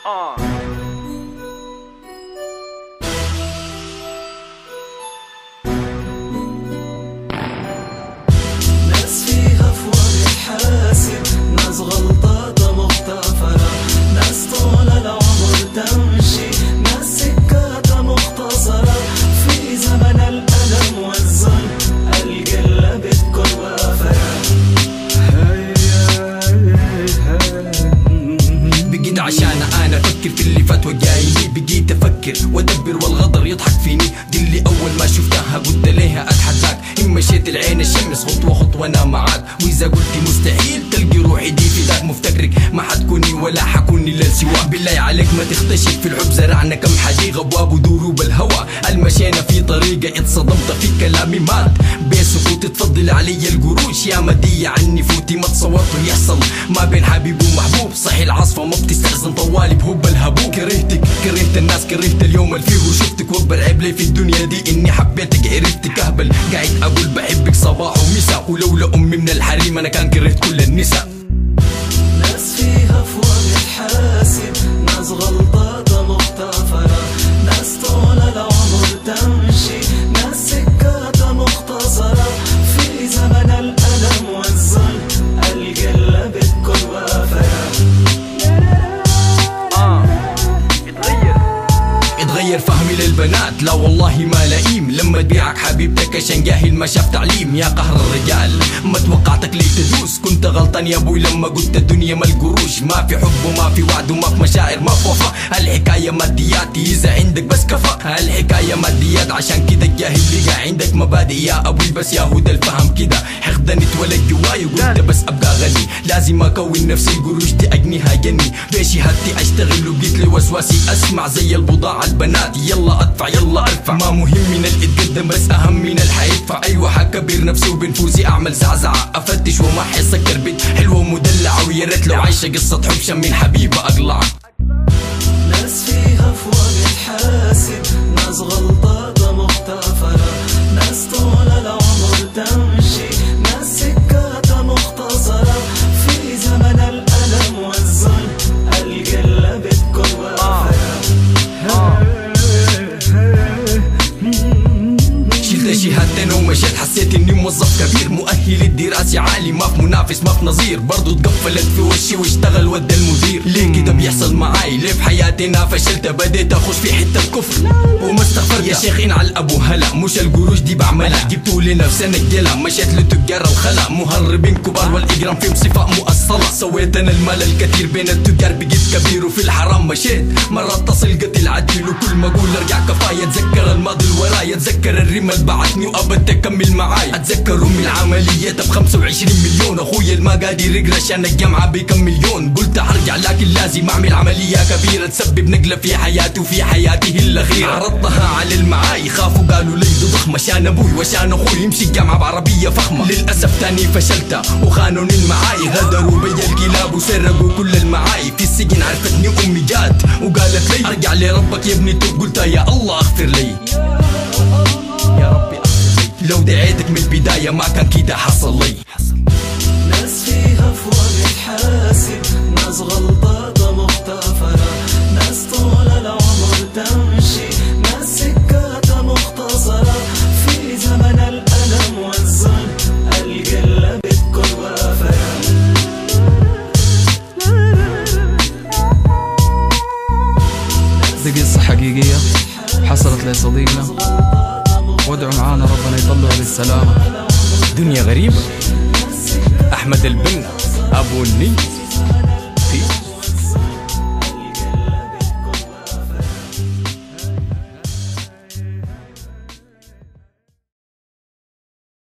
ناس فيها فوق الحاسب، ناس غلطاتها مغتفرة، ناس طول العمر تمشي، ناس سكاتها مختصرة. في زمن الألم والظلم القلة بتكون وافرة. بقيت عشان انا افكر في اللي فات وجايلي، بقيت افكر وادبر والغدر يضحك فيني. دي اللي اول ما شفتها قلت ليها اتحداك، ان مشيت العين الشمس خطوه خطوه انا معاك، واذا قلتي مستحيل تلقي روحي دي فداك. مفتكرك ما حتكوني ولا حكوني للسواك، بالله عليك ما تختشي في الحب. زرعنا كم حديقه ابواب ودروب الهوى، المشينا في طريقه اتصدمت في كلامي مات بسكوت. تفضل علي القروش يا مدية عني فوتي، ما تصورت يحصل ما بين حبيب ومحبوب. صحي العاصفه ما بتستأذن طوالي بهب الهبوب. كرهتك كرهت الناس كرهت اليوم اللي فيه شفتك، واكبر عيب لي في الدنيا دي اني حبيتك عرفتك اهبل. قاعد اقول بحبك صباح ومساء، ولولا امي من الحريم انا كان كرهت كل النساء. ناس فيها فوق الحاسب، ناس غلطاتها مغتفرة، ناس طول العمر تمشي، ناس سكاتها مختصرة. في زمن الألم والظلم القلة بتكون وافرة. اتغير فهمي للبنات لا والله ما لئيم، لما تبيعك حبيبتك عشان جاهل ما شاف تعليم. يا قهر الرجال ما توقعتك ليه تدوس، كنت غلطان يا ابوي لما قلت الدنيا ما القروش. ما في حب وما في وعد وما في مشاعر ما في وفا، الحكاية ماديات اذا عندك بس كفا. الحكاية ماديات عشان كده الجاهل بقى عندك مبادئ يا ابوي، بس يا هدى الفهم كده حقدا اتولد جواي وقلت بس ابقى غني. لازم اكون نفسي القروش دي اجنيها جني، بشهادتي اشتغل وبقيت لي وسواسي اسمع زي البضاعة البنات. يلا ادفع يلا ارفع، ما مهم من اللي اتقدم بس اهم من اللي حيدفع. ايوه حكبر نفسي وبنفوسي اعمل زعزعة، افتش وما حيسكر بيت حلوة ومدلعة، ويا ريت لو عايشة قصة حب شمين حبيبة اقلعة. ناس فيها فوق الحاسب، ناس غلطاتها مغتفرة، ناس طول العمر تمشي، ناس سكاتها مختصرة. في زمن الألم والظلم القلة بتكون وافرة. شلت شهادتين ومشيت حسيت اني موظف كبير، مؤهل الدراسي عالي ما في منافس ما في نظير. برضو تقفلت في وشي واشتغل ود المدير. ليه كده بيحصل معاي؟ ليه في حياتي انا فشلت؟ بديت اخش في حته كفر وما استغفرت. يا شيخ على الابو هلا مش القروش دي بعملها، جبتوا لي نفسي انا الجلا مشيت لتجار الخلا. مهربين كبار والاجرام فيهم صفاء مؤصله، سويت انا المال الكثير بين التجار بقيت كبير، وفي الحرام مشيت مرة اتصل قتل عدل، وكل ما اقول ارجع كفايه اتذكر الماضي الوراي، اتذكر الرمل بعتني وابد تكمل معاي. اتذكر امي العمليات ب25 مليون، اخويا ما قادر يقرا عشان الجامعه بكم مليون. قلت حرجع لكن لازم اعمل عمليه كبيره تسبب نقله في حياتي وفي حياته الاخيره. عرضتها على المعاي خافوا قالوا لي دي ضخمه، عشان ابوي وعشان اخوي يمشي الجامعه بعربيه فخمه. للاسف تاني فشلت وخانوني المعاي، غدروا بي الكلاب وسرقوا كل المعاي. في السجن عرفتني امي جات وقالت لي ارجع لربك يا ابني توب. قلت يا الله اغفر لي يا ربي اغفر لي، لو دعيتك من البدايه ما كان كده حصل لي. ناس فيها فوق الحاسب، ناس غلطاتها مغتفرة، ناس طول العمر تمشي، ناس سكاتها مختصرة. في زمن الألم والظلم القلة بتكون وافرة. دي قصة حقيقية حصلت لصديقنا، وادعوا معانا ربنا يطلعه بالسلامة. دنيا غريبة. أحمد البنا أبو النيل.